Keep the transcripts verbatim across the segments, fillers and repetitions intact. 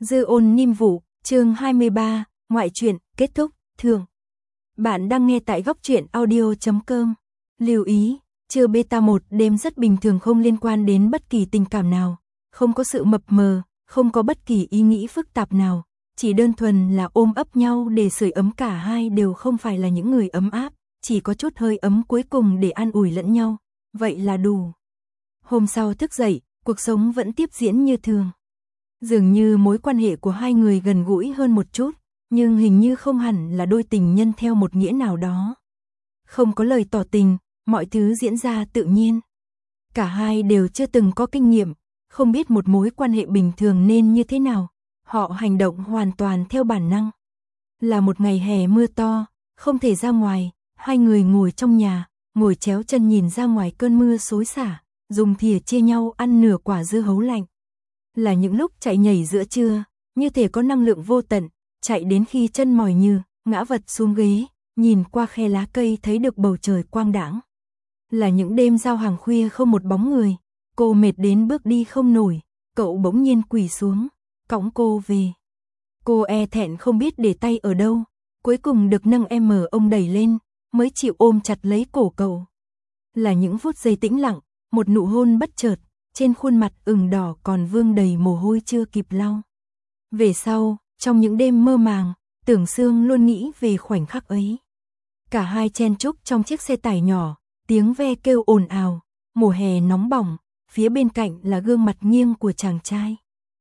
Dư ôn Niêm Vụ, chương hai mươi ba, ngoại truyện, kết thúc, thường. Bạn đang nghe tại góc truyện audio chấm com. Lưu ý, chưa beta một đêm rất bình thường, không liên quan đến bất kỳ tình cảm nào, không có sự mập mờ, không có bất kỳ ý nghĩ phức tạp nào, chỉ đơn thuần là ôm ấp nhau để sưởi ấm, cả hai đều không phải là những người ấm áp, chỉ có chút hơi ấm cuối cùng để an ủi lẫn nhau, vậy là đủ. Hôm sau thức dậy, cuộc sống vẫn tiếp diễn như thường. Dường như mối quan hệ của hai người gần gũi hơn một chút, nhưng hình như không hẳn là đôi tình nhân theo một nghĩa nào đó. Không có lời tỏ tình, mọi thứ diễn ra tự nhiên. Cả hai đều chưa từng có kinh nghiệm, không biết một mối quan hệ bình thường nên như thế nào, họ hành động hoàn toàn theo bản năng. Là một ngày hè mưa to, không thể ra ngoài, hai người ngồi trong nhà, ngồi chéo chân nhìn ra ngoài cơn mưa xối xả, dùng thìa chia nhau ăn nửa quả dưa hấu lạnh. Là những lúc chạy nhảy giữa trưa, như thể có năng lượng vô tận, chạy đến khi chân mỏi nhừ, ngã vật xuống ghế, nhìn qua khe lá cây thấy được bầu trời quang đãng. Là những đêm giao hàng khuya không một bóng người, cô mệt đến bước đi không nổi, cậu bỗng nhiên quỳ xuống, cõng cô về. Cô e thẹn không biết để tay ở đâu, cuối cùng được nâng em ông đẩy lên, mới chịu ôm chặt lấy cổ cậu. Là những phút giây tĩnh lặng, một nụ hôn bất chợt, trên khuôn mặt ửng đỏ còn vương đầy mồ hôi chưa kịp lau. Về sau, trong những đêm mơ màng, Tưởng Sương luôn nghĩ về khoảnh khắc ấy. Cả hai chen chúc trong chiếc xe tải nhỏ, tiếng ve kêu ồn ào, mùa hè nóng bỏng, phía bên cạnh là gương mặt nghiêng của chàng trai.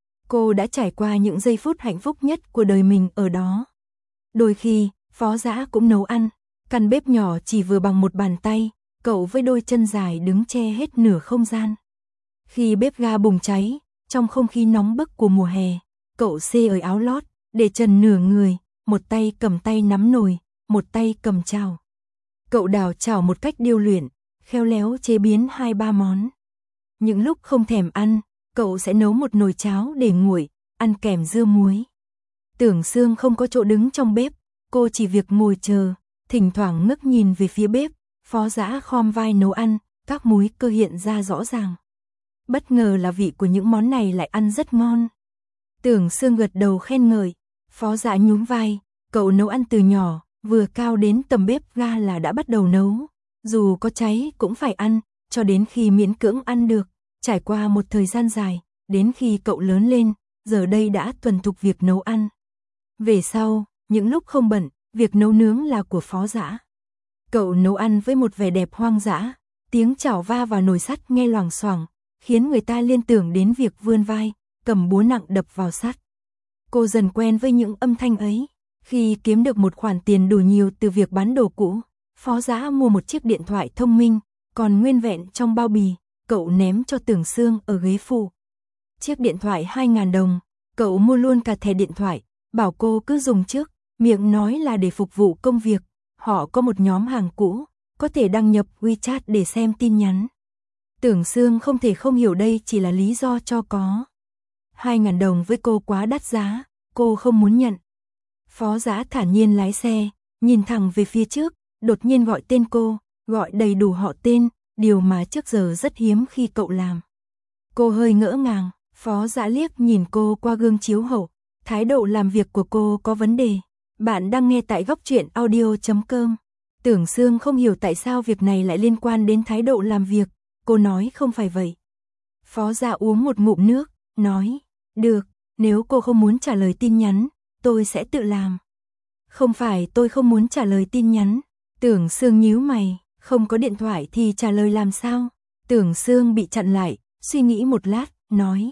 Cô đã trải qua những giây phút hạnh phúc nhất của đời mình ở đó. Đôi khi, Phó Dã cũng nấu ăn, căn bếp nhỏ chỉ vừa bằng một bàn tay, cậu với đôi chân dài đứng che hết nửa không gian. Khi bếp ga bùng cháy, trong không khí nóng bức của mùa hè, cậu xê ở áo lót, để trần nửa người, một tay cầm tay nắm nồi, một tay cầm chảo. Cậu đào chảo một cách điêu luyện, khéo léo chế biến hai ba món. Những lúc không thèm ăn, cậu sẽ nấu một nồi cháo để nguội, ăn kèm dưa muối. Tưởng Sương không có chỗ đứng trong bếp, cô chỉ việc ngồi chờ, thỉnh thoảng ngước nhìn về phía bếp, Phó Dã khom vai nấu ăn, các múi cơ hiện ra rõ ràng. Bất ngờ là vị của những món này lại ăn rất ngon. Tưởng Sương gật đầu khen ngợi, Phó Dã nhún vai, cậu nấu ăn từ nhỏ, vừa cao đến tầm bếp ga là đã bắt đầu nấu. Dù có cháy cũng phải ăn, cho đến khi miễn cưỡng ăn được, trải qua một thời gian dài, đến khi cậu lớn lên, giờ đây đã thuần thục việc nấu ăn. Về sau, những lúc không bận, việc nấu nướng là của Phó Dã. Cậu nấu ăn với một vẻ đẹp hoang dã, tiếng chảo va vào nồi sắt nghe loảng xoảng, khiến người ta liên tưởng đến việc vươn vai, cầm búa nặng đập vào sắt. Cô dần quen với những âm thanh ấy. Khi kiếm được một khoản tiền đủ nhiều từ việc bán đồ cũ, Phó Dã mua một chiếc điện thoại thông minh, còn nguyên vẹn trong bao bì, cậu ném cho Tưởng Sương ở ghế phụ. Chiếc điện thoại hai nghìn đồng, cậu mua luôn cả thẻ điện thoại, bảo cô cứ dùng trước, miệng nói là để phục vụ công việc. Họ có một nhóm hàng cũ, có thể đăng nhập WeChat để xem tin nhắn. Tưởng Sương không thể không hiểu đây chỉ là lý do cho có. hai nghìn đồng với cô quá đắt giá, cô không muốn nhận. Phó Dã thản nhiên lái xe, nhìn thẳng về phía trước, đột nhiên gọi tên cô, gọi đầy đủ họ tên, điều mà trước giờ rất hiếm khi cậu làm. Cô hơi ngỡ ngàng, Phó Dã liếc nhìn cô qua gương chiếu hậu, thái độ làm việc của cô có vấn đề. Bạn đang nghe tại góc truyện audio chấm com. Tưởng Sương không hiểu tại sao việc này lại liên quan đến thái độ làm việc, cô nói không phải vậy. Phó Dã uống một ngụm nước, nói, được, nếu cô không muốn trả lời tin nhắn, tôi sẽ tự làm. Không phải tôi không muốn trả lời tin nhắn. Tưởng Sương nhíu mày, không có điện thoại thì trả lời làm sao? Tưởng Sương bị chặn lại, suy nghĩ một lát, nói.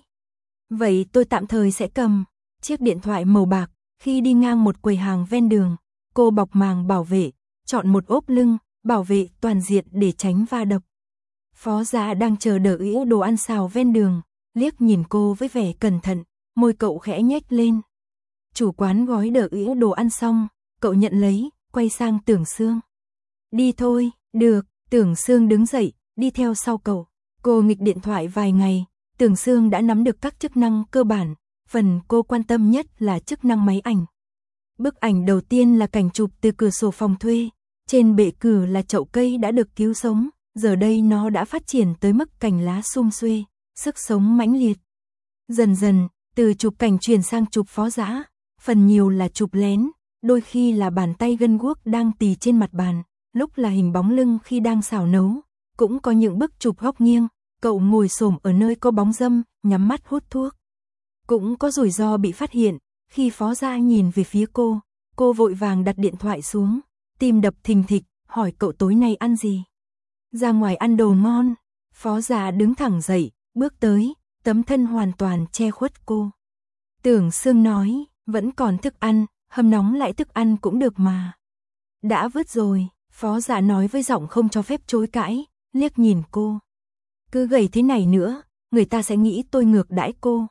Vậy tôi tạm thời sẽ cầm chiếc điện thoại màu bạc. Khi đi ngang một quầy hàng ven đường, cô bọc màng bảo vệ, chọn một ốp lưng, bảo vệ toàn diện để tránh va đập. Phó Dã đang chờ đợi đồ ăn xào ven đường, liếc nhìn cô với vẻ cẩn thận, môi cậu khẽ nhếch lên. Chủ quán gói đợi đồ ăn xong, cậu nhận lấy, quay sang Tưởng Sương. Đi thôi, được, Tưởng Sương đứng dậy, đi theo sau cậu. Cô nghịch điện thoại vài ngày, Tưởng Sương đã nắm được các chức năng cơ bản, phần cô quan tâm nhất là chức năng máy ảnh. Bức ảnh đầu tiên là cảnh chụp từ cửa sổ phòng thuê, trên bệ cửa là chậu cây đã được cứu sống, giờ đây nó đã phát triển tới mức cành lá sum xuê, sức sống mãnh liệt. Dần dần, Từ chụp cảnh chuyển sang chụp Phó Dã, phần nhiều là chụp lén, đôi khi là bàn tay gân guốc đang tì trên mặt bàn, lúc là hình bóng lưng khi đang xào nấu, cũng có những bức chụp góc nghiêng, cậu ngồi xổm ở nơi có bóng râm, nhắm mắt hút thuốc. Cũng có rủi ro bị phát hiện, khi Phó Dã nhìn về phía cô, cô vội vàng đặt điện thoại xuống, tim đập thình thịch, hỏi cậu tối nay ăn gì? Ra ngoài ăn đồ ngon. Phó Dã đứng thẳng dậy, bước tới, tấm thân hoàn toàn che khuất cô. Tưởng Sương nói, vẫn còn thức ăn, hâm nóng lại thức ăn cũng được mà. Đã vứt rồi, Phó Dã nói với giọng không cho phép chối cãi, liếc nhìn cô. Cứ gầy thế này nữa, người ta sẽ nghĩ tôi ngược đãi cô.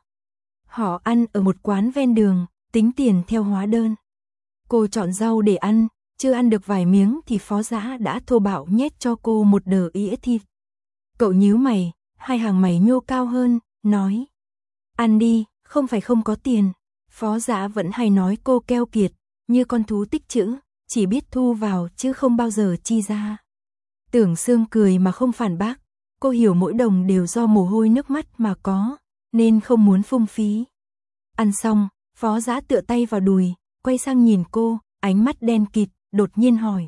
Họ ăn ở một quán ven đường, tính tiền theo hóa đơn. Cô chọn rau để ăn, chưa ăn được vài miếng thì Phó Dã đã thô bạo nhét cho cô một đờ ĩa thịt. Cậu nhíu mày, hai hàng mày nhô cao hơn, nói. Ăn đi, không phải không có tiền. Phó Dã vẫn hay nói cô keo kiệt, như con thú tích trữ, chỉ biết thu vào chứ không bao giờ chi ra. Tưởng Sương cười mà không phản bác, cô hiểu mỗi đồng đều do mồ hôi nước mắt mà có, nên không muốn phung phí. Ăn xong, Phó Dã tựa tay vào đùi, quay sang nhìn cô, ánh mắt đen kịt, đột nhiên hỏi.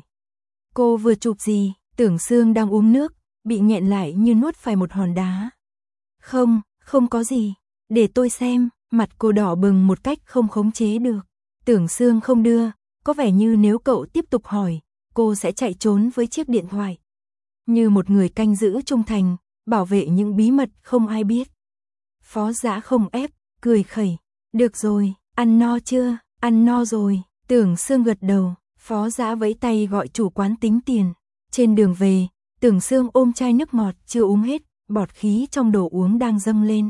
Cô vừa chụp gì? Tưởng Sương đang uống nước, bị nghẹn lại như nuốt phải một hòn đá. Không, không có gì, để tôi xem. Mặt cô đỏ bừng một cách không khống chế được. Tưởng Sương không đưa, có vẻ như nếu cậu tiếp tục hỏi, cô sẽ chạy trốn với chiếc điện thoại. Như một người canh giữ trung thành, bảo vệ những bí mật không ai biết. Phó Dã không ép, cười khẩy. Được rồi, ăn no chưa? Ăn no rồi. Tưởng Sương gật đầu, Phó Dã vẫy tay gọi chủ quán tính tiền. Trên đường về, Tưởng Sương ôm chai nước ngọt chưa uống hết, bọt khí trong đồ uống đang dâng lên.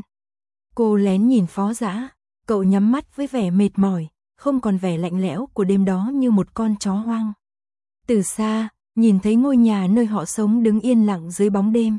Cô lén nhìn Phó Dã, cậu nhắm mắt với vẻ mệt mỏi, không còn vẻ lạnh lẽo của đêm đó như một con chó hoang. Từ xa, nhìn thấy ngôi nhà nơi họ sống đứng yên lặng dưới bóng đêm.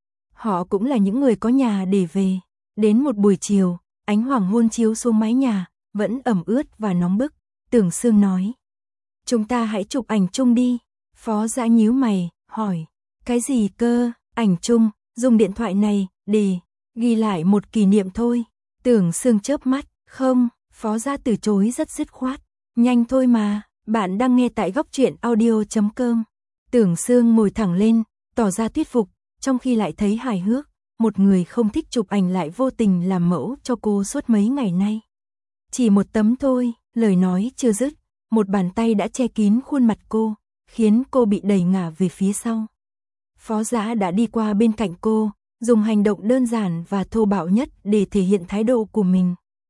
Họ cũng là những người có nhà để về. Đến một buổi chiều, ánh hoàng hôn chiếu xuống mái nhà, vẫn ẩm ướt và nóng bức. Tưởng Sương nói. Chúng ta hãy chụp ảnh chung đi. Phó Dã nhíu mày, hỏi. Cái gì cơ? Ảnh chung, dùng điện thoại này, để ghi lại một kỷ niệm thôi. Tưởng Sương chớp mắt. Không, Phó Dã từ chối rất dứt khoát. Nhanh thôi mà, bạn đang nghe tại góc truyện audio chấm com. Tưởng Sương ngồi thẳng lên, tỏ ra thuyết phục, trong khi lại thấy hài hước. Một người không thích chụp ảnh lại vô tình làm mẫu cho cô suốt mấy ngày nay. Chỉ một tấm thôi, lời nói chưa dứt, một bàn tay đã che kín khuôn mặt cô, khiến cô bị đẩy ngả về phía sau. Phó Dã đã đi qua bên cạnh cô, dùng hành động đơn giản và thô bạo nhất để thể hiện thái độ của mình.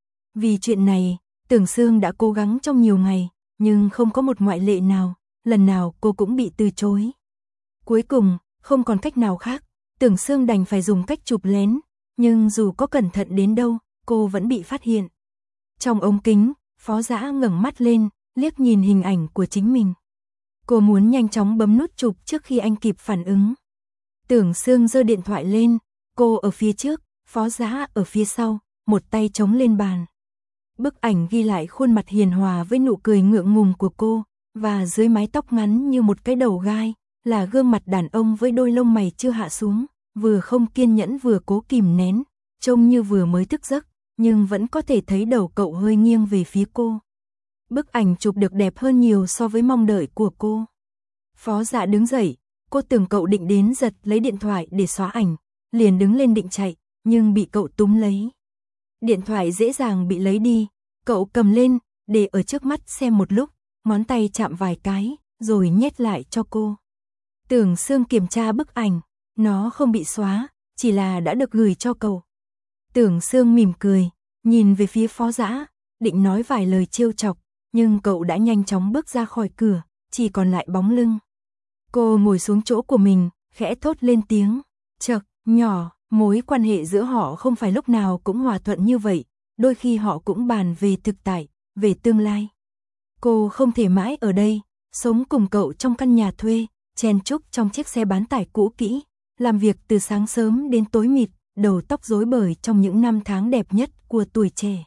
Vì chuyện này, Tưởng Sương đã cố gắng trong nhiều ngày, nhưng không có một ngoại lệ nào, lần nào cô cũng bị từ chối. Cuối cùng, không còn cách nào khác, Tưởng Sương đành phải dùng cách chụp lén, nhưng dù có cẩn thận đến đâu, cô vẫn bị phát hiện. Trong ống kính, Phó Dã ngẩng mắt lên, liếc nhìn hình ảnh của chính mình. Cô muốn nhanh chóng bấm nút chụp trước khi anh kịp phản ứng. Tưởng Sương giơ điện thoại lên, cô ở phía trước, Phó Dã ở phía sau, một tay chống lên bàn. Bức ảnh ghi lại khuôn mặt hiền hòa với nụ cười ngượng ngùng của cô, và dưới mái tóc ngắn như một cái đầu gai, là gương mặt đàn ông với đôi lông mày chưa hạ xuống, vừa không kiên nhẫn vừa cố kìm nén, trông như vừa mới thức giấc, nhưng vẫn có thể thấy đầu cậu hơi nghiêng về phía cô. Bức ảnh chụp được đẹp hơn nhiều so với mong đợi của cô. Phó Dã đứng dậy, cô tưởng cậu định đến giật lấy điện thoại để xóa ảnh, liền đứng lên định chạy, nhưng bị cậu túm lấy. Điện thoại dễ dàng bị lấy đi, cậu cầm lên, để ở trước mắt xem một lúc, ngón tay chạm vài cái, rồi nhét lại cho cô. Tưởng Sương kiểm tra bức ảnh, nó không bị xóa, chỉ là đã được gửi cho cậu. Tưởng Sương mỉm cười, nhìn về phía Phó Dã, định nói vài lời trêu chọc, nhưng cậu đã nhanh chóng bước ra khỏi cửa, chỉ còn lại bóng lưng. Cô ngồi xuống chỗ của mình, khẽ thốt lên tiếng, chậc, nhỏ, mối quan hệ giữa họ không phải lúc nào cũng hòa thuận như vậy, đôi khi họ cũng bàn về thực tại, về tương lai. Cô không thể mãi ở đây, sống cùng cậu trong căn nhà thuê, chen chúc trong chiếc xe bán tải cũ kỹ, làm việc từ sáng sớm đến tối mịt, đầu tóc rối bời trong những năm tháng đẹp nhất của tuổi trẻ.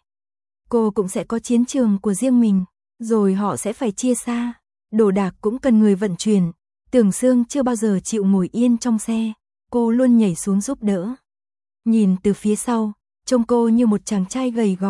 Cô cũng sẽ có chiến trường của riêng mình, rồi họ sẽ phải chia xa, đồ đạc cũng cần người vận chuyển. Tưởng Sương chưa bao giờ chịu ngồi yên trong xe, cô luôn nhảy xuống giúp đỡ. Nhìn từ phía sau, trông cô như một chàng trai gầy gò,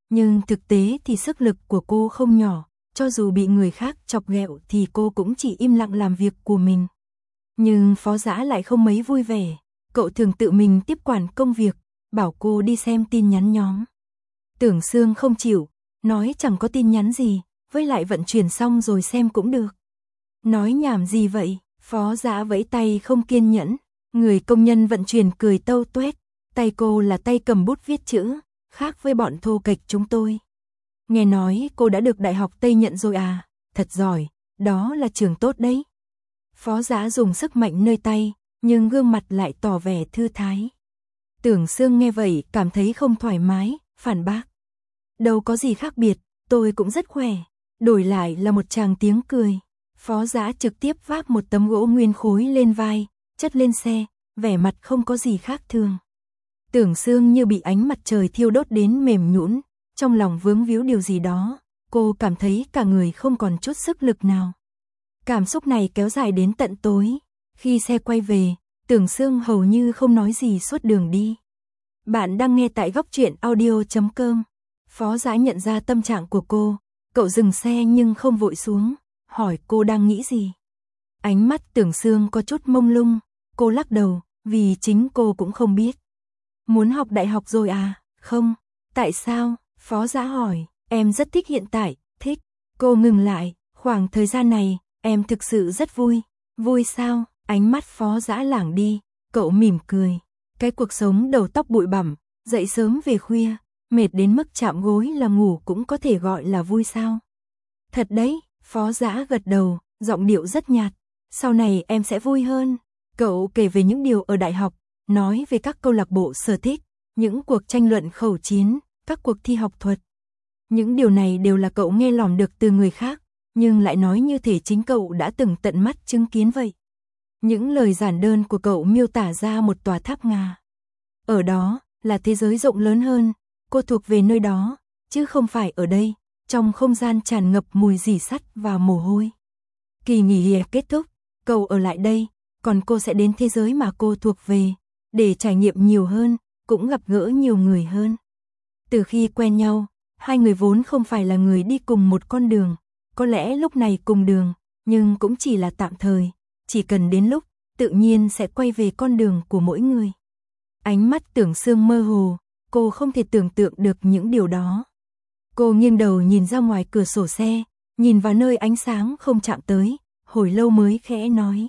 Nhưng thực tế thì sức lực của cô không nhỏ, cho dù bị người khác chọc ghẹo thì cô cũng chỉ im lặng làm việc của mình. Nhưng Phó Dã lại không mấy vui vẻ, cậu thường tự mình tiếp quản công việc, bảo cô đi xem tin nhắn nhóm. Tưởng Sương không chịu, nói chẳng có tin nhắn gì, với lại vận chuyển xong rồi xem cũng được. Nói nhảm gì vậy? Phó Dã vẫy tay không kiên nhẫn, người công nhân vận chuyển cười tâu tuét, tay cô là tay cầm bút viết chữ, khác với bọn thô kệch chúng tôi. Nghe nói cô đã được Đại học Tây nhận rồi à, thật giỏi, đó là trường tốt đấy. Phó Dã dùng sức mạnh nơi tay, nhưng gương mặt lại tỏ vẻ thư thái. Tưởng Sương nghe vậy cảm thấy không thoải mái, phản bác. Đâu có gì khác biệt, tôi cũng rất khỏe. Đổi lại là một tràng tiếng cười. Phó Dã trực tiếp vác một tấm gỗ nguyên khối lên vai, chất lên xe, vẻ mặt không có gì khác thường. Tưởng Sương như bị ánh mặt trời thiêu đốt đến mềm nhũn, trong lòng vướng víu điều gì đó, cô cảm thấy cả người không còn chút sức lực nào. Cảm xúc này kéo dài đến tận tối, khi xe quay về, Tưởng Sương hầu như không nói gì suốt đường đi. Bạn đang nghe tại góc truyện audio chấm com. Phó Dã nhận ra tâm trạng của cô, cậu dừng xe nhưng không vội xuống, hỏi cô đang nghĩ gì. Ánh mắt Tưởng Sương có chút mông lung, cô lắc đầu, vì chính cô cũng không biết. Muốn học đại học rồi à? Không. Tại sao? Phó Dã hỏi. Em rất thích hiện tại. Thích. Cô ngừng lại. Khoảng thời gian này, em thực sự rất vui. Vui sao? Ánh mắt Phó Dã lảng đi. Cậu mỉm cười. Cái cuộc sống đầu tóc bụi bặm, dậy sớm về khuya, mệt đến mức chạm gối là ngủ cũng có thể gọi là vui sao? Thật đấy. Phó Dã gật đầu, giọng điệu rất nhạt. Sau này em sẽ vui hơn. Cậu kể về những điều ở đại học, nói về các câu lạc bộ sở thích, những cuộc tranh luận khẩu chiến, các cuộc thi học thuật. Những điều này đều là cậu nghe lỏm được từ người khác, nhưng lại nói như thể chính cậu đã từng tận mắt chứng kiến vậy. Những lời giản đơn của cậu miêu tả ra một tòa tháp Nga. Ở đó, là thế giới rộng lớn hơn, cô thuộc về nơi đó, chứ không phải ở đây, trong không gian tràn ngập mùi rỉ sắt và mồ hôi. Kỳ nghỉ hè kết thúc, cậu ở lại đây, còn cô sẽ đến thế giới mà cô thuộc về, để trải nghiệm nhiều hơn, cũng gặp gỡ nhiều người hơn. Từ khi quen nhau, hai người vốn không phải là người đi cùng một con đường, có lẽ lúc này cùng đường, nhưng cũng chỉ là tạm thời, chỉ cần đến lúc, tự nhiên sẽ quay về con đường của mỗi người. Ánh mắt Tưởng Sương mơ hồ, cô không thể tưởng tượng được những điều đó. Cô nghiêng đầu nhìn ra ngoài cửa sổ xe, nhìn vào nơi ánh sáng không chạm tới, hồi lâu mới khẽ nói.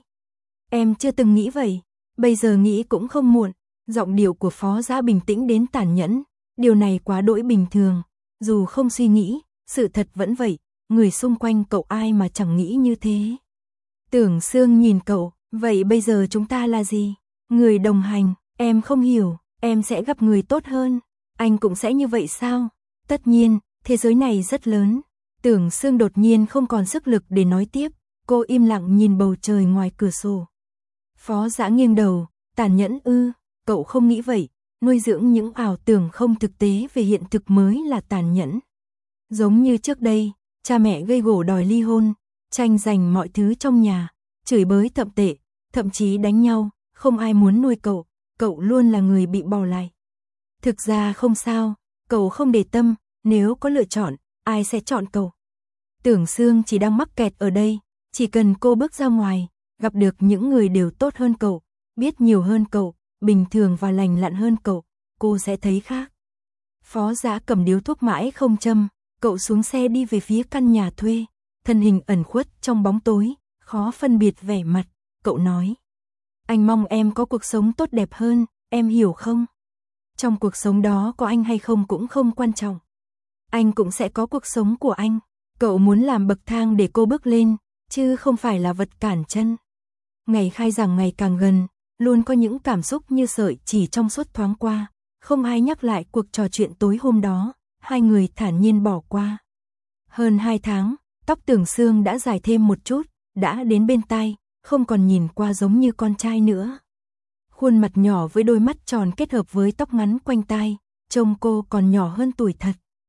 Em chưa từng nghĩ vậy, bây giờ nghĩ cũng không muộn. Giọng điệu của Phó Dã bình tĩnh đến tàn nhẫn, điều này quá đỗi bình thường, dù không suy nghĩ, sự thật vẫn vậy, người xung quanh cậu ai mà chẳng nghĩ như thế. Tưởng Sương nhìn cậu, vậy bây giờ chúng ta là gì? Người đồng hành, em không hiểu, em sẽ gặp người tốt hơn, anh cũng sẽ như vậy sao? Tất nhiên, thế giới này rất lớn. Tưởng Sương đột nhiên không còn sức lực để nói tiếp, cô im lặng nhìn bầu trời ngoài cửa sổ. Phó Dã nghiêng đầu, tàn nhẫn ư, cậu không nghĩ vậy, nuôi dưỡng những ảo tưởng không thực tế về hiện thực mới là tàn nhẫn. Giống như trước đây, cha mẹ gây gổ đòi ly hôn, tranh giành mọi thứ trong nhà, chửi bới thậm tệ, thậm chí đánh nhau, không ai muốn nuôi cậu, cậu luôn là người bị bỏ lại. Thực ra không sao, cậu không để tâm, nếu có lựa chọn, ai sẽ chọn cậu. Tưởng Sương chỉ đang mắc kẹt ở đây, chỉ cần cô bước ra ngoài, gặp được những người đều tốt hơn cậu, biết nhiều hơn cậu, bình thường và lành lặn hơn cậu, cô sẽ thấy khác. Phó Dã cầm điếu thuốc mãi không châm, cậu xuống xe đi về phía căn nhà thuê, thân hình ẩn khuất trong bóng tối, khó phân biệt vẻ mặt, cậu nói. Anh mong em có cuộc sống tốt đẹp hơn, em hiểu không? Trong cuộc sống đó có anh hay không cũng không quan trọng. Anh cũng sẽ có cuộc sống của anh, cậu muốn làm bậc thang để cô bước lên, chứ không phải là vật cản chân. Ngày khai giảng ngày càng gần, luôn có những cảm xúc như sợi chỉ trong suốt thoáng qua, không ai nhắc lại cuộc trò chuyện tối hôm đó, hai người thản nhiên bỏ qua. Hơn hai tháng, tóc Tưởng Sương đã dài thêm một chút, đã đến bên tai, không còn nhìn qua giống như con trai nữa. Khuôn mặt nhỏ với đôi mắt tròn kết hợp với tóc ngắn quanh tai, trông cô còn nhỏ hơn tuổi thật.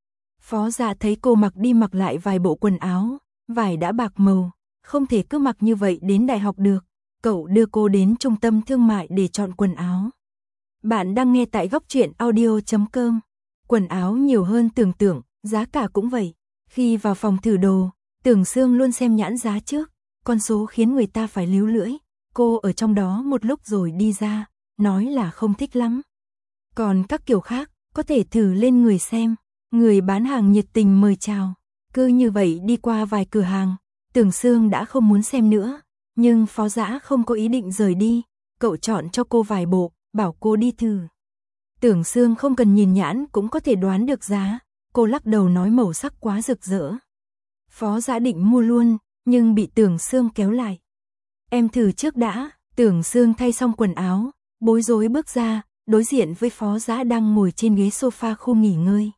Phó Dã thấy cô mặc đi mặc lại vài bộ quần áo, vải đã bạc màu, không thể cứ mặc như vậy đến đại học được. Cậu đưa cô đến trung tâm thương mại để chọn quần áo. Bạn đang nghe tại góc truyện audio chấm com. quần áo nhiều hơn tưởng tượng, giá cả cũng vậy. Khi vào phòng thử đồ, Tưởng Sương luôn xem nhãn giá trước, con số khiến người ta phải líu lưỡi. Cô ở trong đó một lúc rồi đi ra, nói là không thích lắm. Còn các kiểu khác, có thể thử lên người xem. Người bán hàng nhiệt tình mời chào. Cứ như vậy đi qua vài cửa hàng, Tưởng Sương đã không muốn xem nữa. Nhưng Phó Dã không có ý định rời đi. Cậu chọn cho cô vài bộ, bảo cô đi thử. Tưởng Sương không cần nhìn nhãn cũng có thể đoán được giá. Cô lắc đầu nói màu sắc quá rực rỡ. Phó Dã định mua luôn, nhưng bị Tưởng Sương kéo lại. Em thử trước đã. Tưởng Sương thay xong quần áo, bối rối bước ra, đối diện với Phó Dã đang ngồi trên ghế sofa khu nghỉ ngơi.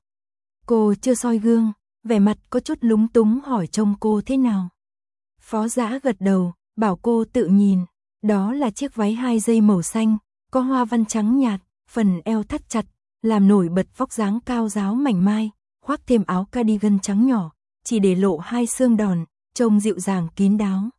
Cô chưa soi gương, vẻ mặt có chút lúng túng hỏi trông cô thế nào. Phó Dã gật đầu, bảo cô tự nhìn. Đó là chiếc váy hai dây màu xanh, có hoa văn trắng nhạt, phần eo thắt chặt, làm nổi bật vóc dáng cao ráo mảnh mai, khoác thêm áo cardigan trắng nhỏ, chỉ để lộ hai xương đòn, trông dịu dàng kín đáo.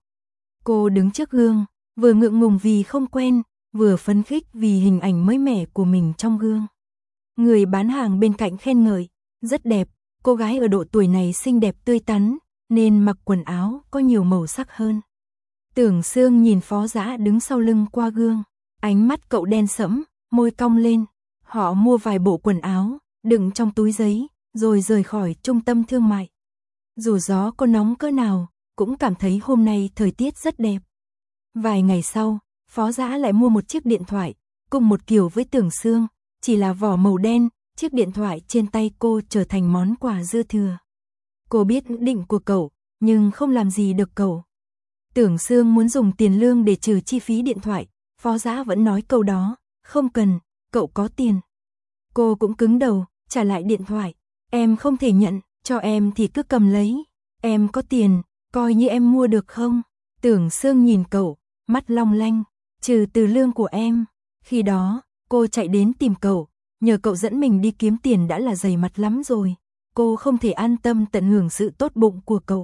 Cô đứng trước gương, vừa ngượng ngùng vì không quen, vừa phấn khích vì hình ảnh mới mẻ của mình trong gương. Người bán hàng bên cạnh khen ngợi, rất đẹp, cô gái ở độ tuổi này xinh đẹp tươi tắn, nên mặc quần áo có nhiều màu sắc hơn. Tưởng Sương nhìn Phó Dã đứng sau lưng qua gương, ánh mắt cậu đen sẫm, môi cong lên. Họ mua vài bộ quần áo, đựng trong túi giấy, rồi rời khỏi trung tâm thương mại. Dù gió có nóng cỡ nào, cũng cảm thấy hôm nay thời tiết rất đẹp. Vài ngày sau, Phó Dã lại mua một chiếc điện thoại, cùng một kiểu với Tưởng Sương, chỉ là vỏ màu đen, chiếc điện thoại trên tay cô trở thành món quà dư thừa. Cô biết định của cậu, nhưng không làm gì được cậu. Tưởng Sương muốn dùng tiền lương để trừ chi phí điện thoại, Phó Dã vẫn nói câu đó, không cần, cậu có tiền. Cô cũng cứng đầu, trả lại điện thoại, em không thể nhận, cho em thì cứ cầm lấy, em có tiền, coi như em mua được không? Tưởng Sương nhìn cậu, mắt long lanh, trừ từ lương của em. Khi đó, cô chạy đến tìm cậu, nhờ cậu dẫn mình đi kiếm tiền đã là dày mặt lắm rồi. Cô không thể an tâm tận hưởng sự tốt bụng của cậu.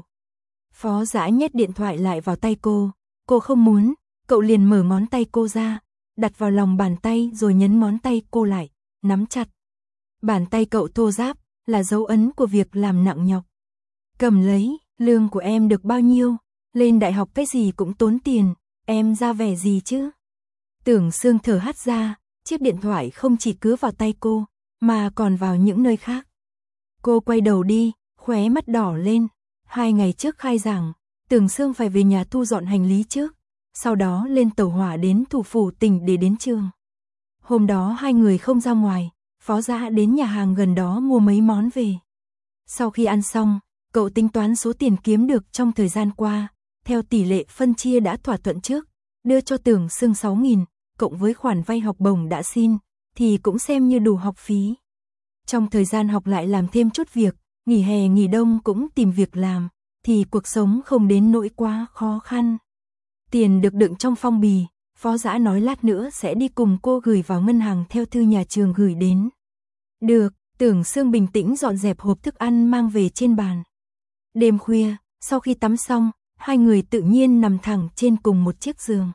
Phó Dã nhét điện thoại lại vào tay cô, cô không muốn, cậu liền mở ngón tay cô ra, đặt vào lòng bàn tay rồi nhấn ngón tay cô lại, nắm chặt. Bàn tay cậu thô ráp, là dấu ấn của việc làm nặng nhọc. Cầm lấy, lương của em được bao nhiêu, lên đại học cái gì cũng tốn tiền, em ra vẻ gì chứ? Tưởng Sương thở hắt ra, chiếc điện thoại không chỉ cứ vào tay cô, mà còn vào những nơi khác. Cô quay đầu đi, khóe mắt đỏ lên. Hai ngày trước khai giảng, Tưởng Sương phải về nhà thu dọn hành lý trước, sau đó lên tàu hỏa đến thủ phủ tỉnh để đến trường. Hôm đó hai người không ra ngoài, Phó Dã đến nhà hàng gần đó mua mấy món về. Sau khi ăn xong, cậu tính toán số tiền kiếm được trong thời gian qua, theo tỷ lệ phân chia đã thỏa thuận trước, đưa cho Tưởng Sương sáu nghìn, cộng với khoản vay học bổng đã xin, thì cũng xem như đủ học phí. Trong thời gian học lại làm thêm chút việc, nghỉ hè nghỉ đông cũng tìm việc làm, thì cuộc sống không đến nỗi quá khó khăn. Tiền được đựng trong phong bì, Phó Dã nói lát nữa sẽ đi cùng cô gửi vào ngân hàng theo thư nhà trường gửi đến. Được, Tưởng Sương bình tĩnh dọn dẹp hộp thức ăn mang về trên bàn. Đêm khuya, sau khi tắm xong, hai người tự nhiên nằm thẳng trên cùng một chiếc giường.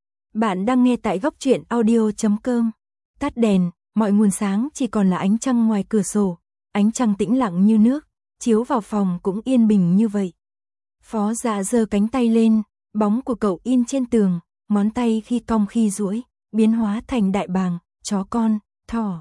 Bạn đang nghe tại góc truyện audio chấm com. Tắt đèn, mọi nguồn sáng chỉ còn là ánh trăng ngoài cửa sổ, ánh trăng tĩnh lặng như nước, chiếu vào phòng cũng yên bình như vậy. Phó Dã giơ cánh tay lên, bóng của cậu in trên tường, ngón tay khi cong khi duỗi, biến hóa thành đại bàng, chó con, thỏ.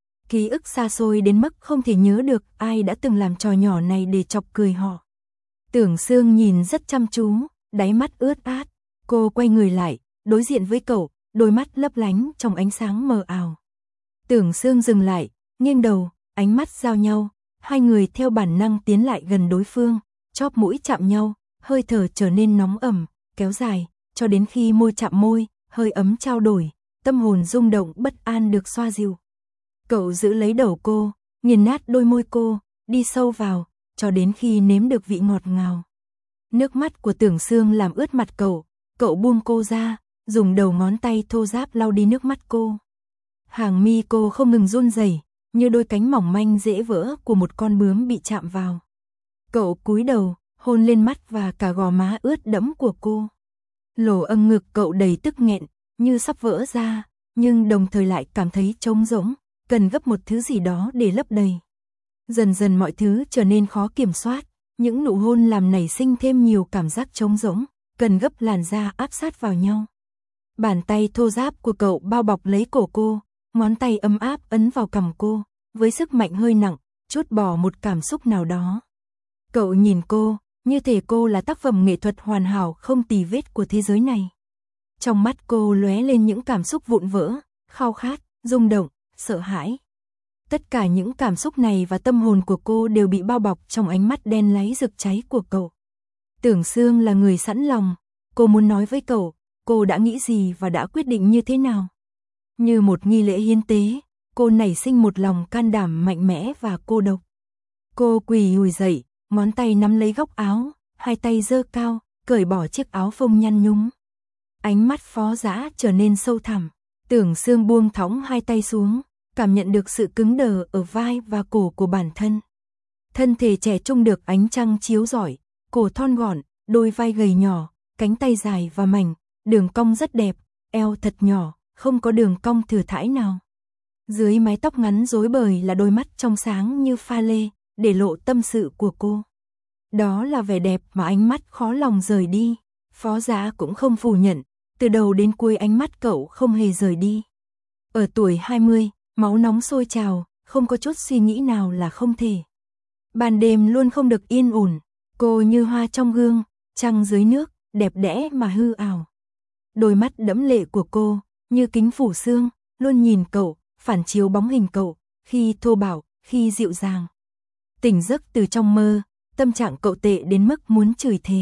Ký ức xa xôi đến mức không thể nhớ được ai đã từng làm trò nhỏ này để chọc cười họ. Tưởng Sương nhìn rất chăm chú, đáy mắt ướt át. Cô quay người lại, đối diện với cậu, đôi mắt lấp lánh trong ánh sáng mờ ảo. Tưởng Sương dừng lại, nghiêng đầu, ánh mắt giao nhau. Hai người theo bản năng tiến lại gần đối phương, chóp mũi chạm nhau, hơi thở trở nên nóng ẩm, kéo dài, cho đến khi môi chạm môi, hơi ấm trao đổi, tâm hồn rung động bất an được xoa dịu. Cậu giữ lấy đầu cô, nghiền nát đôi môi cô, đi sâu vào, cho đến khi nếm được vị ngọt ngào. Nước mắt của Tưởng Sương làm ướt mặt cậu, cậu buông cô ra, dùng đầu ngón tay thô ráp lau đi nước mắt cô. Hàng mi cô không ngừng run rẩy, như đôi cánh mỏng manh dễ vỡ của một con bướm bị chạm vào. Cậu cúi đầu, hôn lên mắt và cả gò má ướt đẫm của cô. Lỗ âng ngực cậu đầy tức nghẹn, như sắp vỡ ra, nhưng đồng thời lại cảm thấy trống rỗng. cần gấp một thứ gì đó để lấp đầy. Dần dần mọi thứ trở nên khó kiểm soát, những nụ hôn làm nảy sinh thêm nhiều cảm giác trống rỗng, cần gấp làn da áp sát vào nhau. Bàn tay thô ráp của cậu bao bọc lấy cổ cô, ngón tay ấm áp ấn vào cằm cô, với sức mạnh hơi nặng, trút bỏ một cảm xúc nào đó. Cậu nhìn cô, như thể cô là tác phẩm nghệ thuật hoàn hảo không tì vết của thế giới này. Trong mắt cô lóe lên những cảm xúc vụn vỡ, khao khát, rung động, sợ hãi. Tất cả những cảm xúc này và tâm hồn của cô đều bị bao bọc trong ánh mắt đen láy rực cháy của cậu. Tưởng Sương là người sẵn lòng, cô muốn nói với cậu, cô đã nghĩ gì và đã quyết định như thế nào. Như một nghi lễ hiến tế, cô nảy sinh một lòng can đảm mạnh mẽ và cô độc. Cô quỳ hùi dậy, ngón tay nắm lấy góc áo, hai tay giơ cao, cởi bỏ chiếc áo phông nhăn nhúm. Ánh mắt Phó Dã trở nên sâu thẳm, Tưởng Sương buông thõng hai tay xuống, cảm nhận được sự cứng đờ ở vai và cổ của bản thân. Thân thể trẻ trung được ánh trăng chiếu rọi, cổ thon gọn, đôi vai gầy nhỏ, cánh tay dài và mảnh, đường cong rất đẹp, eo thật nhỏ, không có đường cong thừa thãi nào. Dưới mái tóc ngắn rối bời là đôi mắt trong sáng như pha lê, để lộ tâm sự của cô. Đó là vẻ đẹp mà ánh mắt khó lòng rời đi. Phó Dã cũng không phủ nhận, từ đầu đến cuối ánh mắt cậu không hề rời đi. Ở tuổi hai mươi, máu nóng sôi trào, không có chút suy nghĩ nào là không thể. Ban đêm luôn không được yên ổn, cô như hoa trong gương, trăng dưới nước, đẹp đẽ mà hư ảo. Đôi mắt đẫm lệ của cô, như kính phủ sương, luôn nhìn cậu, phản chiếu bóng hình cậu, khi thô bạo, khi dịu dàng. Tỉnh giấc từ trong mơ, tâm trạng cậu tệ đến mức muốn chửi thề.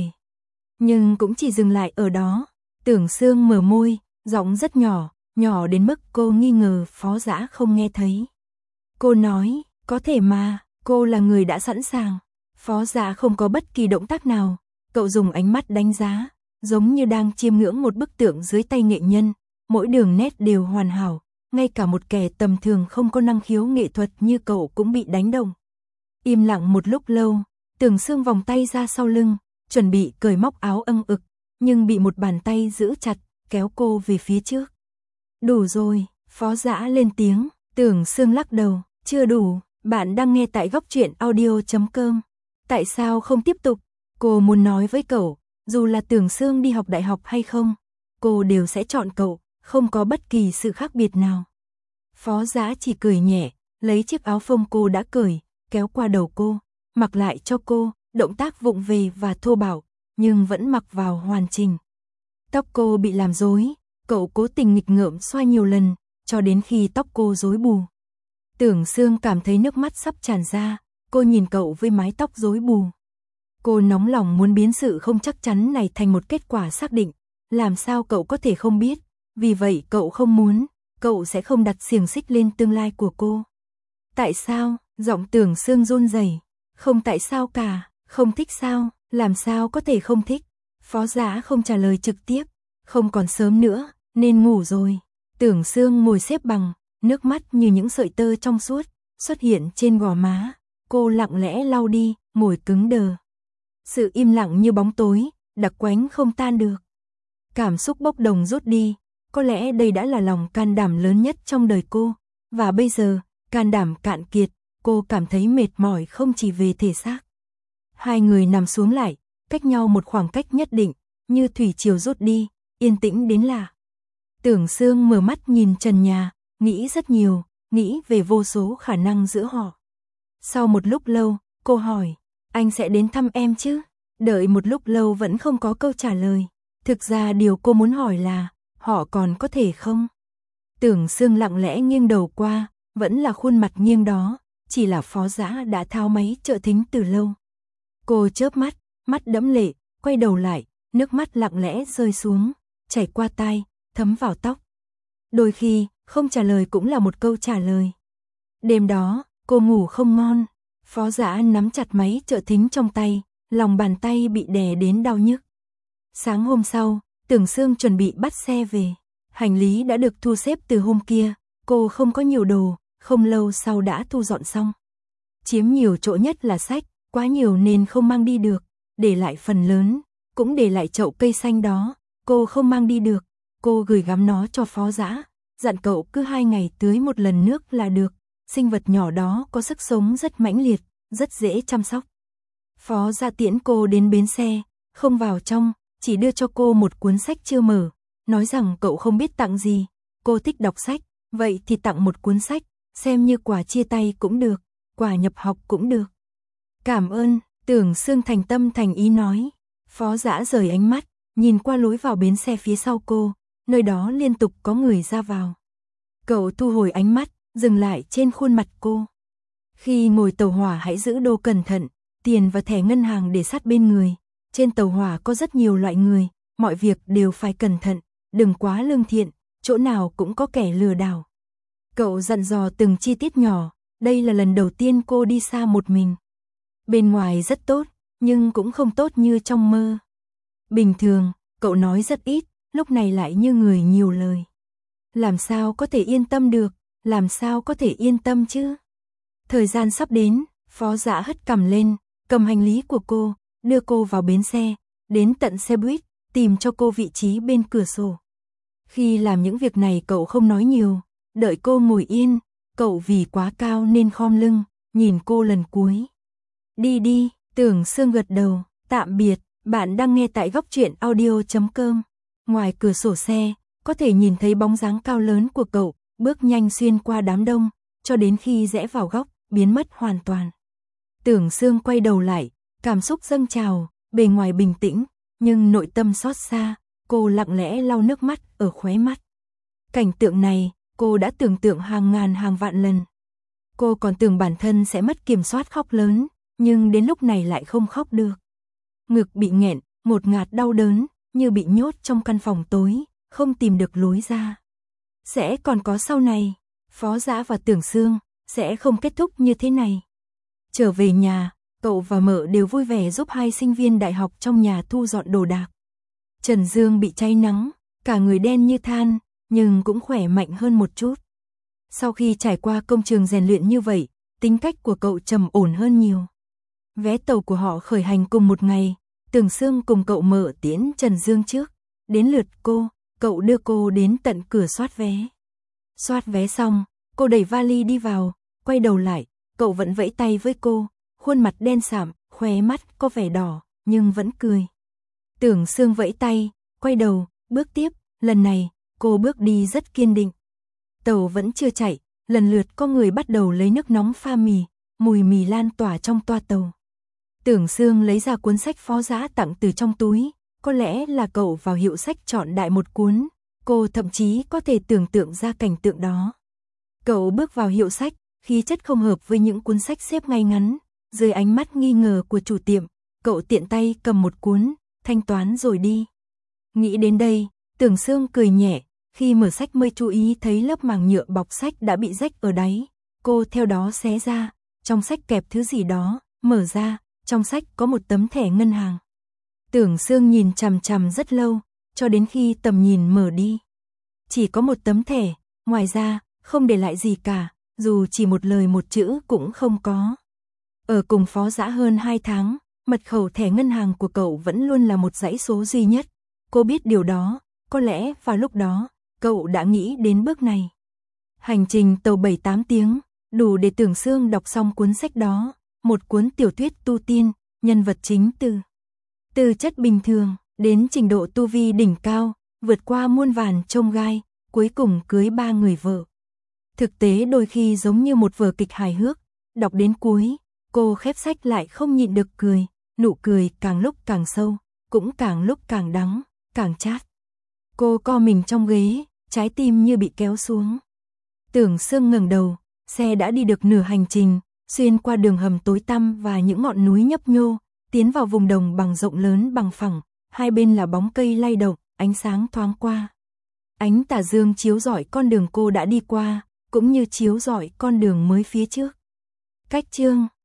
Nhưng cũng chỉ dừng lại ở đó. Tưởng Sương mở môi, giọng rất nhỏ, nhỏ đến mức cô nghi ngờ Phó Dã không nghe thấy. Cô nói, có thể mà, cô là người đã sẵn sàng. Phó Dã không có bất kỳ động tác nào, cậu dùng ánh mắt đánh giá, giống như đang chiêm ngưỡng một bức tượng dưới tay nghệ nhân, mỗi đường nét đều hoàn hảo, ngay cả một kẻ tầm thường không có năng khiếu nghệ thuật như cậu cũng bị đánh động. Im lặng một lúc lâu, Tưởng Sương vòng tay ra sau lưng, chuẩn bị cởi móc áo âng ực, nhưng bị một bàn tay giữ chặt, kéo cô về phía trước. Đủ rồi, Phó Dã lên tiếng. Tưởng Sương lắc đầu, chưa đủ, bạn đang nghe tại góc truyện audio chấm com. Tại sao không tiếp tục? Cô muốn nói với cậu, dù là Tưởng Sương đi học đại học hay không, cô đều sẽ chọn cậu, không có bất kỳ sự khác biệt nào. Phó Dã chỉ cười nhẹ, lấy chiếc áo phông cô đã cởi, kéo qua đầu cô, mặc lại cho cô, động tác vụng về và thô bạo, nhưng vẫn mặc vào hoàn chỉnh. Tóc cô bị làm rối, cậu cố tình nghịch ngợm xoa nhiều lần, cho đến khi tóc cô rối bù. Tưởng Sương cảm thấy nước mắt sắp tràn ra, cô nhìn cậu với mái tóc rối bù. Cô nóng lòng muốn biến sự không chắc chắn này thành một kết quả xác định, làm sao cậu có thể không biết, vì vậy cậu không muốn, cậu sẽ không đặt xiềng xích lên tương lai của cô. Tại sao? Giọng Tưởng Sương run rẩy. Không tại sao cả, không thích sao, làm sao có thể không thích. Phó Dã không trả lời trực tiếp, không còn sớm nữa, nên ngủ rồi. Tưởng Sương ngồi xếp bằng, nước mắt như những sợi tơ trong suốt, xuất hiện trên gò má. Cô lặng lẽ lau đi, ngồi cứng đờ. Sự im lặng như bóng tối, đặc quánh không tan được. Cảm xúc bốc đồng rút đi, có lẽ đây đã là lòng can đảm lớn nhất trong đời cô. Và bây giờ, can đảm cạn kiệt, cô cảm thấy mệt mỏi không chỉ về thể xác. Hai người nằm xuống lại, cách nhau một khoảng cách nhất định, như thủy triều rút đi, yên tĩnh đến lạ. Tưởng Sương mở mắt nhìn trần nhà, nghĩ rất nhiều, nghĩ về vô số khả năng giữa họ. Sau một lúc lâu, cô hỏi, anh sẽ đến thăm em chứ? Đợi một lúc lâu vẫn không có câu trả lời. Thực ra điều cô muốn hỏi là, họ còn có thể không? Tưởng Sương lặng lẽ nghiêng đầu qua, vẫn là khuôn mặt nghiêng đó, chỉ là Phó Dã đã tháo máy trợ thính từ lâu. Cô chớp mắt, mắt đẫm lệ, quay đầu lại, nước mắt lặng lẽ rơi xuống, chảy qua tai, thấm vào tóc. Đôi khi, không trả lời cũng là một câu trả lời. Đêm đó, cô ngủ không ngon. Phó Dã nắm chặt máy trợ thính trong tay, lòng bàn tay bị đè đến đau nhức. Sáng hôm sau, Tưởng Sương chuẩn bị bắt xe về. Hành lý đã được thu xếp từ hôm kia, cô không có nhiều đồ, không lâu sau đã thu dọn xong. Chiếm nhiều chỗ nhất là sách, quá nhiều nên không mang đi được, để lại phần lớn, cũng để lại chậu cây xanh đó, cô không mang đi được, cô gửi gắm nó cho Phó Dã. dặn cậu cứ hai ngày tưới một lần nước là được, sinh vật nhỏ đó có sức sống rất mãnh liệt, rất dễ chăm sóc. Phó Dạ tiễn cô đến bến xe, không vào trong, chỉ đưa cho cô một cuốn sách chưa mở, nói rằng cậu không biết tặng gì, cô thích đọc sách, vậy thì tặng một cuốn sách, xem như quà chia tay cũng được, quà nhập học cũng được. Cảm ơn, Tưởng Sương thành tâm thành ý nói. Phó Dã rời ánh mắt, nhìn qua lối vào bến xe phía sau cô, nơi đó liên tục có người ra vào. Cậu thu hồi ánh mắt, dừng lại trên khuôn mặt cô. Khi ngồi tàu hỏa hãy giữ đồ cẩn thận, tiền và thẻ ngân hàng để sát bên người. Trên tàu hỏa có rất nhiều loại người, mọi việc đều phải cẩn thận, đừng quá lương thiện, chỗ nào cũng có kẻ lừa đảo. Cậu dặn dò từng chi tiết nhỏ, đây là lần đầu tiên cô đi xa một mình. Bên ngoài rất tốt, nhưng cũng không tốt như trong mơ. Bình thường, cậu nói rất ít, lúc này lại như người nhiều lời. Làm sao có thể yên tâm được, làm sao có thể yên tâm chứ? Thời gian sắp đến, Phó Dã hất cằm lên, cầm hành lý của cô, đưa cô vào bến xe, đến tận xe buýt, tìm cho cô vị trí bên cửa sổ. Khi làm những việc này cậu không nói nhiều, đợi cô ngồi yên, cậu vì quá cao nên khom lưng, nhìn cô lần cuối. Đi đi, Tưởng Sương gật đầu, tạm biệt, bạn đang nghe tại góc truyện audio chấm com. Ngoài cửa sổ xe, có thể nhìn thấy bóng dáng cao lớn của cậu, bước nhanh xuyên qua đám đông, cho đến khi rẽ vào góc, biến mất hoàn toàn. Tưởng Sương quay đầu lại, cảm xúc dâng trào, bề ngoài bình tĩnh, nhưng nội tâm xót xa, cô lặng lẽ lau nước mắt ở khóe mắt. Cảnh tượng này, cô đã tưởng tượng hàng ngàn hàng vạn lần. Cô còn tưởng bản thân sẽ mất kiểm soát khóc lớn, nhưng đến lúc này lại không khóc được. Ngực bị nghẹn, ngột ngạt đau đớn, như bị nhốt trong căn phòng tối, không tìm được lối ra. Sẽ còn có sau này, Phó Dã và Tưởng Sương sẽ không kết thúc như thế này. Trở về nhà, cậu và mợ đều vui vẻ giúp hai sinh viên đại học trong nhà thu dọn đồ đạc. Trần Dương bị cháy nắng, cả người đen như than, nhưng cũng khỏe mạnh hơn một chút. Sau khi trải qua công trường rèn luyện như vậy, tính cách của cậu trầm ổn hơn nhiều. Vé tàu của họ khởi hành cùng một ngày, Tưởng Sương cùng cậu mợ tiễn Trần Dương trước. Đến lượt cô, cậu đưa cô đến tận cửa soát vé. Soát vé xong, cô đẩy vali đi vào, quay đầu lại, cậu vẫn vẫy tay với cô, khuôn mặt đen sạm, khóe mắt có vẻ đỏ, nhưng vẫn cười. Tưởng Sương vẫy tay, quay đầu, bước tiếp, lần này, cô bước đi rất kiên định. Tàu vẫn chưa chạy, lần lượt có người bắt đầu lấy nước nóng pha mì, mùi mì lan tỏa trong toa tàu. Tưởng Sương lấy ra cuốn sách Phó Dã tặng từ trong túi, có lẽ là cậu vào hiệu sách chọn đại một cuốn, cô thậm chí có thể tưởng tượng ra cảnh tượng đó. Cậu bước vào hiệu sách, khí chất không hợp với những cuốn sách xếp ngay ngắn, dưới ánh mắt nghi ngờ của chủ tiệm, cậu tiện tay cầm một cuốn, thanh toán rồi đi. Nghĩ đến đây, Tưởng Sương cười nhẹ, khi mở sách mới chú ý thấy lớp màng nhựa bọc sách đã bị rách ở đáy, cô theo đó xé ra, trong sách kẹp thứ gì đó, mở ra, trong sách có một tấm thẻ ngân hàng. Tưởng Sương nhìn chằm chằm rất lâu, cho đến khi tầm nhìn mở đi. Chỉ có một tấm thẻ, ngoài ra, không để lại gì cả, dù chỉ một lời một chữ cũng không có. Ở cùng Phó Dã hơn hai tháng, mật khẩu thẻ ngân hàng của cậu vẫn luôn là một dãy số duy nhất. Cô biết điều đó, có lẽ vào lúc đó, cậu đã nghĩ đến bước này. Hành trình tàu bảy tám tiếng, đủ để Tưởng Sương đọc xong cuốn sách đó, một cuốn tiểu thuyết tu tiên, nhân vật chính từ từ chất bình thường đến trình độ tu vi đỉnh cao, vượt qua muôn vàn chông gai, cuối cùng cưới ba người vợ. Thực tế đôi khi giống như một vở kịch hài hước, đọc đến cuối, cô khép sách lại không nhịn được cười, nụ cười càng lúc càng sâu, cũng càng lúc càng đắng, càng chát. Cô co mình trong ghế, trái tim như bị kéo xuống. Tưởng Sương ngẩng đầu, xe đã đi được nửa hành trình, xuyên qua đường hầm tối tăm và những ngọn núi nhấp nhô, tiến vào vùng đồng bằng rộng lớn bằng phẳng, hai bên là bóng cây lay động, ánh sáng thoáng qua. Ánh tà dương chiếu rọi con đường cô đã đi qua, cũng như chiếu rọi con đường mới phía trước. Cách chương